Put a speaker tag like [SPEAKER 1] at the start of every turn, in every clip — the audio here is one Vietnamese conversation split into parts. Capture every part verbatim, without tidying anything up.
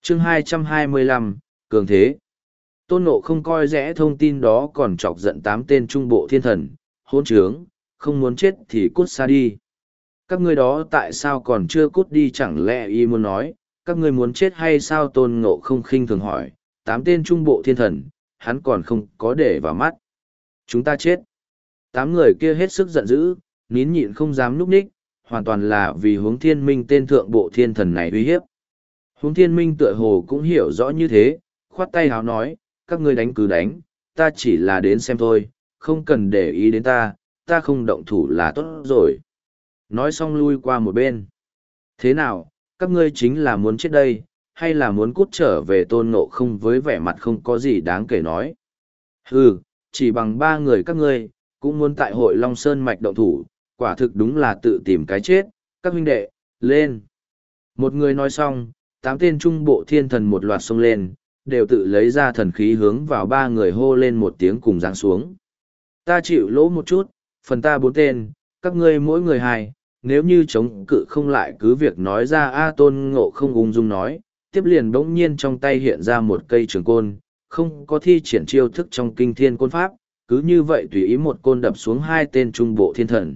[SPEAKER 1] chương hai trăm hai mươi lăm, cường thế. Tôn Ngộ không coi rẽ thông tin đó còn chọc giận tám tên trung bộ thiên thần, hỗn trướng, không muốn chết thì cút xa đi. Các ngươi đó tại sao còn chưa cút đi, chẳng lẽ y muốn nói, các ngươi muốn chết hay sao? Tôn Ngộ không khinh thường hỏi, tám tên trung bộ thiên thần, hắn còn không có để vào mắt. Chúng ta chết. Tám người kia hết sức giận dữ, nín nhịn không dám núp ních, hoàn toàn là vì Huống Thiên Minh tên thượng bộ thiên thần này uy hiếp. Huống Thiên Minh tựa hồ cũng hiểu rõ như thế, khoát tay háo nói, các ngươi đánh cứ đánh, ta chỉ là đến xem thôi, không cần để ý đến ta, ta không động thủ là tốt rồi. Nói xong lui qua một bên. Thế nào, các ngươi chính là muốn chết đây, hay là muốn cút trở về? Tôn Ngộ không với vẻ mặt không có gì đáng kể nói. Hừ, chỉ bằng ba người các ngươi, cũng muốn tại hội Long Sơn Mạch động thủ, quả thực đúng là tự tìm cái chết, các huynh đệ, lên. Một người nói xong, tám tên trung bộ thiên thần một loạt xông lên, đều tự lấy ra thần khí hướng vào ba người hô lên một tiếng cùng giáng xuống. Ta chịu lỗ một chút, phần ta bốn tên, các ngươi mỗi người hai, nếu như chống cự không lại cứ việc nói ra. A Tôn Ngộ không ung dung nói, tiếp liền bỗng nhiên trong tay hiện ra một cây trường côn, không có thi triển chiêu thức trong kinh thiên côn pháp, cứ như vậy tùy ý một côn đập xuống hai tên trung bộ thiên thần.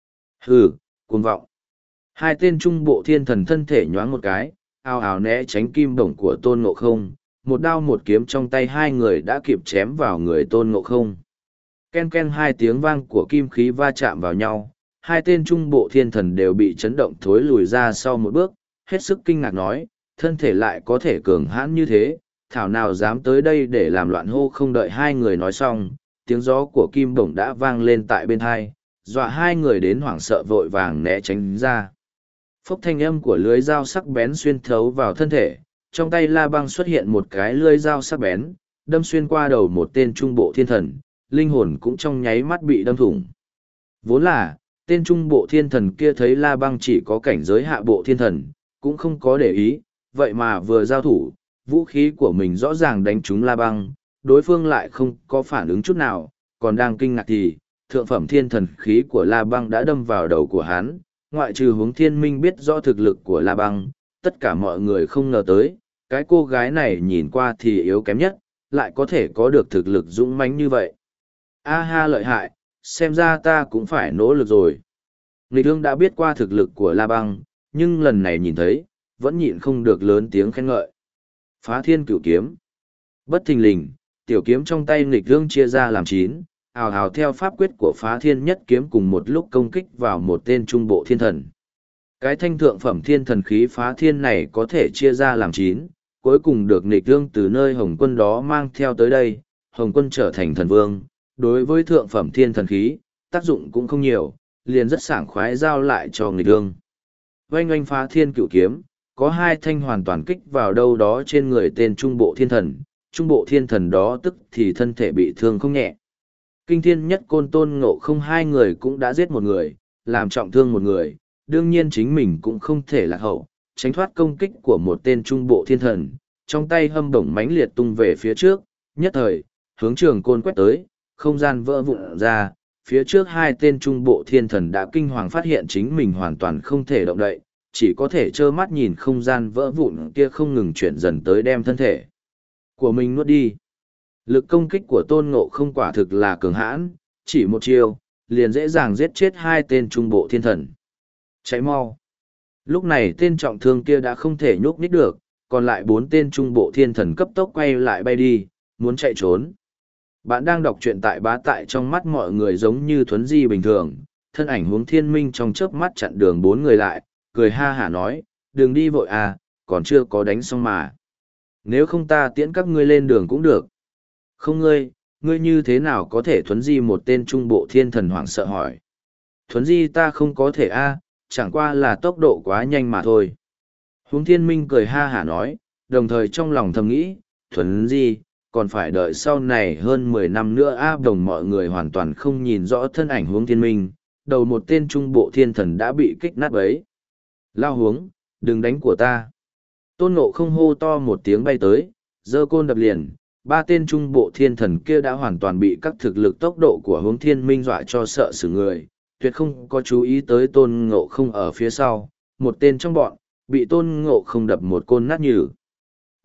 [SPEAKER 1] Hừ, cuồng vọng. Hai tên trung bộ thiên thần thân thể nhoáng một cái, ào ào né tránh kim bổng của Tôn Ngộ không, một đao một kiếm trong tay hai người đã kịp chém vào người Tôn Ngộ không. Ken ken hai tiếng vang của kim khí va chạm vào nhau, hai tên trung bộ thiên thần đều bị chấn động thối lùi ra sau một bước, hết sức kinh ngạc nói, thân thể lại có thể cường hãn như thế, thảo nào dám tới đây để làm loạn. Hô. Không đợi hai người nói xong, tiếng gió của kim bổng đã vang lên tại bên hai, dọa hai người đến hoảng sợ vội vàng né tránh ra. Phốc, thanh âm của lưới dao sắc bén xuyên thấu vào thân thể, trong tay La Băng xuất hiện một cái lưới dao sắc bén, đâm xuyên qua đầu một tên trung bộ thiên thần, linh hồn cũng trong nháy mắt bị đâm thủng. Vốn là, tên trung bộ thiên thần kia thấy La Băng chỉ có cảnh giới hạ bộ thiên thần, cũng không có để ý, vậy mà vừa giao thủ, vũ khí của mình rõ ràng đánh trúng La Băng, đối phương lại không có phản ứng chút nào, còn đang kinh ngạc thì, thượng phẩm thiên thần khí của La Băng đã đâm vào đầu của hắn. Ngoại trừ Huống Thiên Minh biết rõ thực lực của La Băng, tất cả mọi người không ngờ tới, cái cô gái này nhìn qua thì yếu kém nhất, lại có thể có được thực lực dũng mãnh như vậy. A ha, lợi hại, xem ra ta cũng phải nỗ lực rồi. Nghịch Ương đã biết qua thực lực của La Băng, nhưng lần này nhìn thấy, vẫn nhịn không được lớn tiếng khen ngợi. Phá thiên cửu kiếm. Bất thình lình, tiểu kiếm trong tay Nghịch Ương chia ra làm chín, hào hào theo pháp quyết của Phá thiên nhất kiếm cùng một lúc công kích vào một tên trung bộ thiên thần. Cái thanh thượng phẩm thiên thần khí Phá thiên này có thể chia ra làm chín, cuối cùng được Nghịch Ương từ nơi Hồng Quân đó mang theo tới đây, Hồng Quân trở thành thần vương. Đối với thượng phẩm thiên thần khí, tác dụng cũng không nhiều, liền rất sảng khoái giao lại cho Nghịch Ương. Oanh oanh Phá thiên cửu kiếm, có hai thanh hoàn toàn kích vào đâu đó trên người tên trung bộ thiên thần, trung bộ thiên thần đó tức thì thân thể bị thương không nhẹ. Kinh thiên nhất côn Tôn Ngộ không hai người cũng đã giết một người, làm trọng thương một người, đương nhiên chính mình cũng không thể lạc hậu, tránh thoát công kích của một tên trung bộ thiên thần, trong tay hâm bổng mãnh liệt tung về phía trước, nhất thời, hướng trường côn quét tới, không gian vỡ vụn ra, phía trước hai tên trung bộ thiên thần đã kinh hoàng phát hiện chính mình hoàn toàn không thể động đậy, chỉ có thể trơ mắt nhìn không gian vỡ vụn kia không ngừng chuyển dần tới đem thân thể của mình nuốt đi. Lực công kích của Tôn Ngộ không quả thực là cường hãn, chỉ một chiêu, liền dễ dàng giết chết hai tên trung bộ thiên thần. Cháy mau. Lúc này tên trọng thương kia đã không thể nhúc nhích được, còn lại bốn tên trung bộ thiên thần cấp tốc quay lại bay đi, muốn chạy trốn. Bạn đang đọc truyện tại Bá Tại, trong mắt mọi người giống như thuấn di bình thường, thân ảnh Huống Thiên Minh trong chớp mắt chặn đường bốn người lại, cười ha hả nói, đừng đi vội à, còn chưa có đánh xong mà. Nếu không ta tiễn các ngươi lên đường cũng được. Không ngươi, ngươi như thế nào có thể thuấn di? Một tên trung bộ thiên thần hoảng sợ hỏi. Thuấn di ta không có thể a, chẳng qua là tốc độ quá nhanh mà thôi. Huống Thiên Minh cười ha hả nói, đồng thời trong lòng thầm nghĩ, thuấn di, còn phải đợi sau này hơn mười năm nữa a. Đồng mọi người hoàn toàn không nhìn rõ thân ảnh Huống Thiên Minh, đầu một tên trung bộ thiên thần đã bị kích nát bấy. Lao Huống, đừng đánh của ta. Tôn Ngộ không hô to một tiếng bay tới, giơ côn đập liền. Ba tên trung bộ thiên thần kia đã hoàn toàn bị các thực lực tốc độ của Huống Thiên Minh dọa cho sợ xử người, tuyệt không có chú ý tới Tôn Ngộ không ở phía sau, một tên trong bọn, bị Tôn Ngộ không đập một côn nát nhừ.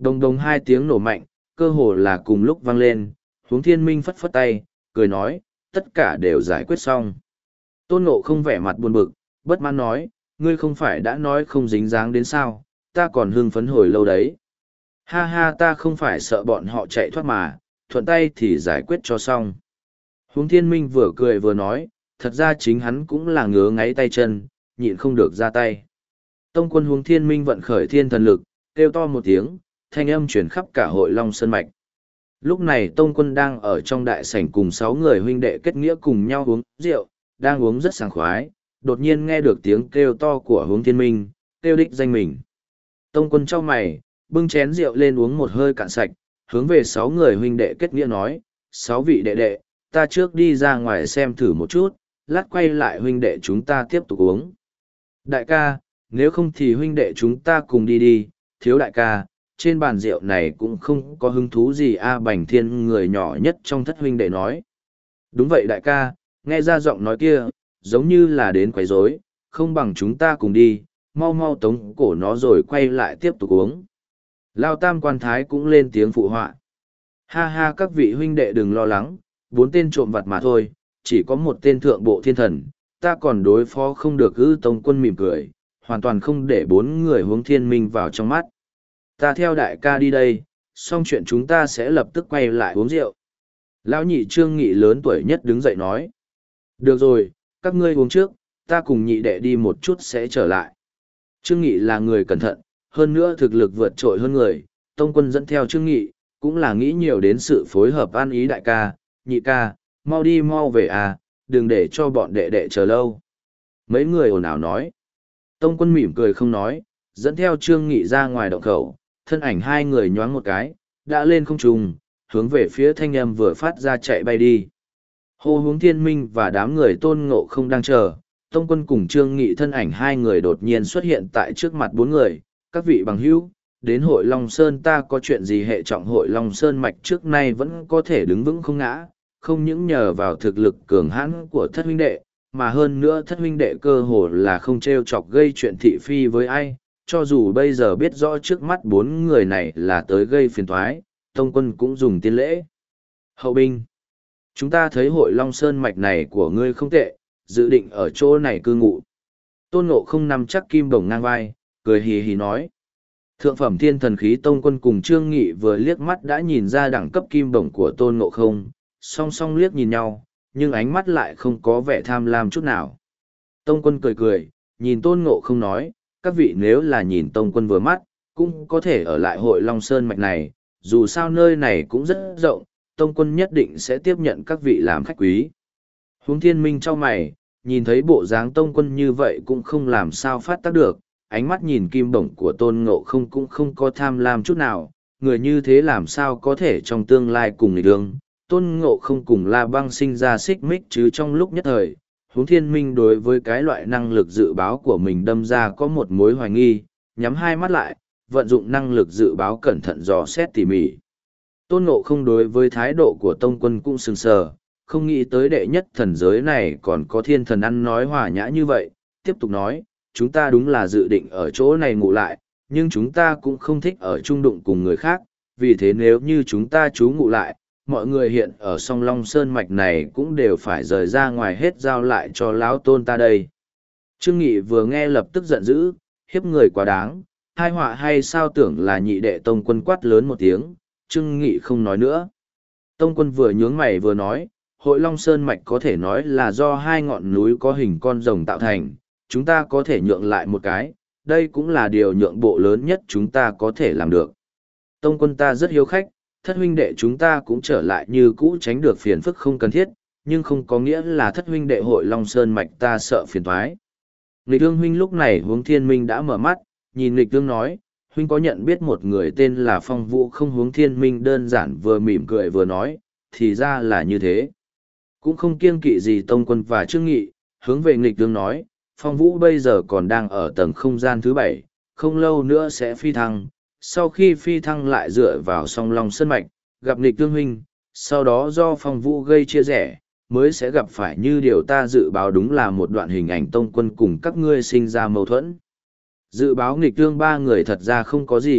[SPEAKER 1] Đồng đồng hai tiếng nổ mạnh, cơ hồ là cùng lúc vang lên, Huống Thiên Minh phất phất tay, cười nói, tất cả đều giải quyết xong. Tôn Ngộ không vẻ mặt buồn bực, bất mãn nói, ngươi không phải đã nói không dính dáng đến sao, ta còn hưng phấn hồi lâu đấy. Ha ha, ta không phải sợ bọn họ chạy thoát mà, thuận tay thì giải quyết cho xong. Huống Thiên Minh vừa cười vừa nói, thật ra chính hắn cũng là ngứa ngáy tay chân, nhịn không được ra tay. Tông quân Huống Thiên Minh vận khởi thiên thần lực, kêu to một tiếng, thanh âm chuyển khắp cả hội Long Sơn Mạch. Lúc này Tông quân đang ở trong đại sảnh cùng sáu người huynh đệ kết nghĩa cùng nhau uống rượu, đang uống rất sảng khoái, đột nhiên nghe được tiếng kêu to của Huống Thiên Minh, kêu đích danh mình. Tông quân chau mày, bưng chén rượu lên uống một hơi cạn sạch, hướng về sáu người huynh đệ kết nghĩa nói, sáu vị đệ đệ, ta trước đi ra ngoài xem thử một chút, lát quay lại huynh đệ chúng ta tiếp tục uống. Đại ca, nếu không thì huynh đệ chúng ta cùng đi đi, thiếu đại ca, trên bàn rượu này cũng không có hứng thú gì a. Bành Thiên người nhỏ nhất trong thất huynh đệ nói. Đúng vậy đại ca, nghe ra giọng nói kia, giống như là đến quấy rối, không bằng chúng ta cùng đi, mau mau tống cổ nó rồi quay lại tiếp tục uống. Lao Tam Quan Thái cũng lên tiếng phụ họa. Ha ha, các vị huynh đệ đừng lo lắng, bốn tên trộm vặt mà thôi, chỉ có một tên thượng bộ thiên thần, ta còn đối phó không được. Ư Tông quân mỉm cười, hoàn toàn không để bốn người Huống Thiên Minh vào trong mắt. Ta theo đại ca đi đây, xong chuyện chúng ta sẽ lập tức quay lại uống rượu. Lão nhị Trương Nghị lớn tuổi nhất đứng dậy nói. Được rồi, các ngươi uống trước, ta cùng nhị đệ đi một chút sẽ trở lại. Trương Nghị là người cẩn thận, hơn nữa thực lực vượt trội hơn người, Tông quân dẫn theo Trương Nghị, cũng là nghĩ nhiều đến sự phối hợp an ý đại ca, nhị ca, mau đi mau về à, đừng để cho bọn đệ đệ chờ lâu. Mấy người ồn ào nói. Tông quân mỉm cười không nói, dẫn theo Trương Nghị ra ngoài động khẩu, thân ảnh hai người nhoáng một cái, đã lên không trung, hướng về phía thanh âm vừa phát ra chạy bay đi. Hồ Huống Thiên Minh và đám người Tôn Ngộ không đang chờ, Tông quân cùng Trương Nghị thân ảnh hai người đột nhiên xuất hiện tại trước mặt bốn người, các vị bằng hữu, đến hội Long Sơn ta có chuyện gì hệ trọng. Hội Long Sơn mạch trước nay vẫn có thể đứng vững không ngã, không những nhờ vào thực lực cường hãn của thất huynh đệ, mà hơn nữa thất huynh đệ cơ hồ là không t r e o chọc gây chuyện thị phi với ai. Cho dù bây giờ biết rõ trước mắt bốn người này là tới gây phiền toái, Tông quân cũng dùng tiên lễ. Hậu binh, chúng ta thấy hội Long Sơn mạch này của ngươi không tệ, dự định ở chỗ này cư ngụ. Tôn Ngộ không nằm chắc kim bổng ngang vai, cười hì hì nói. Thượng phẩm thiên thần khí Tông quân cùng Trương Nghị vừa liếc mắt đã nhìn ra đẳng cấp kim bổng của Tôn Ngộ không, song song liếc nhìn nhau, nhưng ánh mắt lại không có vẻ tham lam chút nào. Tông quân cười cười, nhìn Tôn Ngộ không nói, các vị nếu là nhìn Tông quân vừa mắt, cũng có thể ở lại hội Long Sơn mạch này, dù sao nơi này cũng rất rộng, Tông quân nhất định sẽ tiếp nhận các vị làm khách quý. Huống Thiên Minh chau mày, nhìn thấy bộ dáng Tông quân như vậy cũng không làm sao phát tác được, ánh mắt nhìn kim bổng của Tôn Ngộ không cũng không có tham lam chút nào, người như thế làm sao có thể trong tương lai cùng nghịch đường. Tôn Ngộ không cùng La Băng sinh ra xích mích chứ trong lúc nhất thời, Huống Thiên Minh đối với cái loại năng lực dự báo của mình đâm ra có một mối hoài nghi, nhắm hai mắt lại, vận dụng năng lực dự báo cẩn thận dò xét tỉ mỉ. Tôn Ngộ không đối với thái độ của Tông quân cũng sừng sờ, không nghĩ tới đệ nhất thần giới này còn có thiên thần ăn nói hòa nhã như vậy, tiếp tục nói, chúng ta đúng là dự định ở chỗ này ngủ lại, nhưng chúng ta cũng không thích ở chung đụng cùng người khác, vì thế nếu như chúng ta trú ngụ lại, mọi người hiện ở song Long Sơn mạch này cũng đều phải rời ra ngoài hết giao lại cho lão tôn ta đây. Trương Nghị vừa nghe lập tức giận dữ, hiếp người quá đáng, hai họa hay sao tưởng là nhị đệ Tông quân quát lớn một tiếng, Trương Nghị không nói nữa. Tông quân vừa nhướng mày vừa nói, hội Long Sơn mạch có thể nói là do hai ngọn núi có hình con rồng tạo thành, chúng ta có thể nhượng lại một cái, đây cũng là điều nhượng bộ lớn nhất chúng ta có thể làm được. Tông quân ta rất hiếu khách, thất huynh đệ chúng ta cũng trở lại như cũ tránh được phiền phức không cần thiết, nhưng không có nghĩa là thất huynh đệ hội Long Sơn mạch ta sợ phiền toái. Nghịch Ương huynh lúc này Huống Thiên Minh đã mở mắt, nhìn Nghịch Ương nói, huynh có nhận biết một người tên là Phong Vũ không? Huống Thiên Minh đơn giản vừa mỉm cười vừa nói, thì ra là như thế. Cũng không kiêng kỵ gì Tông quân và Trương Nghị, hướng về Nghịch Ương nói, Phong Vũ bây giờ còn đang ở tầng không gian thứ bảy, không lâu nữa sẽ phi thăng. Sau khi phi thăng lại dựa vào song Long Sơn mạch, gặp Nghịch Tương huynh, sau đó do Phong Vũ gây chia rẽ, mới sẽ gặp phải như điều ta dự báo đúng là một đoạn hình ảnh Tông quân cùng các ngươi sinh ra mâu thuẫn. Dự báo Nghịch Tương ba người thật ra không có gì,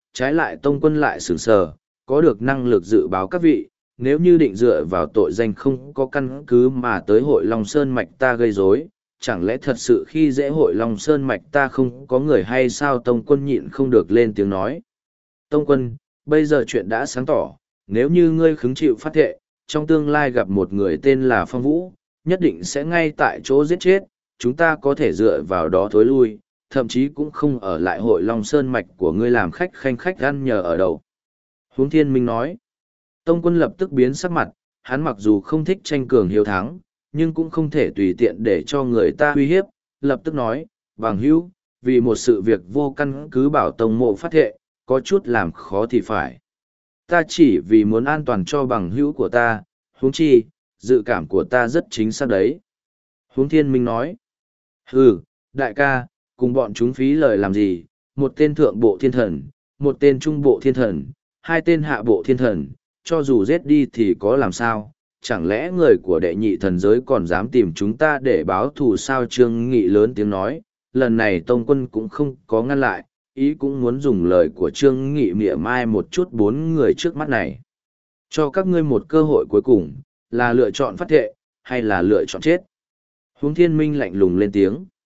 [SPEAKER 1] trái lại tông quân lại sửng sờ, có được năng lực dự báo các vị, nếu như định dựa vào tội danh không có căn cứ mà tới hội Long Sơn Mạch ta gây rối, chẳng lẽ thật sự khi dễ hội Long Sơn Mạch ta không có người hay sao? Tông quân nhịn không được lên tiếng nói. Tông quân, bây giờ chuyện đã sáng tỏ, nếu như ngươi khứng chịu phát thệ, trong tương lai gặp một người tên là Phong Vũ, nhất định sẽ ngay tại chỗ giết chết, chúng ta có thể dựa vào đó thối lui, thậm chí cũng không ở lại hội Long Sơn Mạch của ngươi làm khách khanh khách ăn nhờ ở đâu. Huống Thiên Minh nói. Tông quân lập tức biến sắc mặt, hắn mặc dù không thích tranh cường hiếu thắng, nhưng cũng không thể tùy tiện để cho người ta uy hiếp, lập tức nói, bằng hữu, vì một sự việc vô căn cứ bảo tông mộ phát thệ, có chút làm khó thì phải. Ta chỉ vì muốn an toàn cho bằng hữu của ta, huống chi, dự cảm của ta rất chính xác đấy. Huống Thiên Minh nói, hừ, đại ca, cùng bọn chúng phí lời làm gì, một tên thượng bộ thiên thần, một tên trung bộ thiên thần, hai tên hạ bộ thiên thần, cho dù giết đi thì có làm sao, chẳng lẽ người của đệ nhị thần giới còn dám tìm chúng ta để báo thù sao? Trương Nghị lớn tiếng nói, lần này Tông quân cũng không có ngăn lại, ý cũng muốn dùng lời của Trương Nghị mỉa mai một chút bốn người trước mắt này. Cho các ngươi một cơ hội cuối cùng, là lựa chọn phát thệ, hay là lựa chọn chết? Huống Thiên Minh lạnh lùng lên tiếng.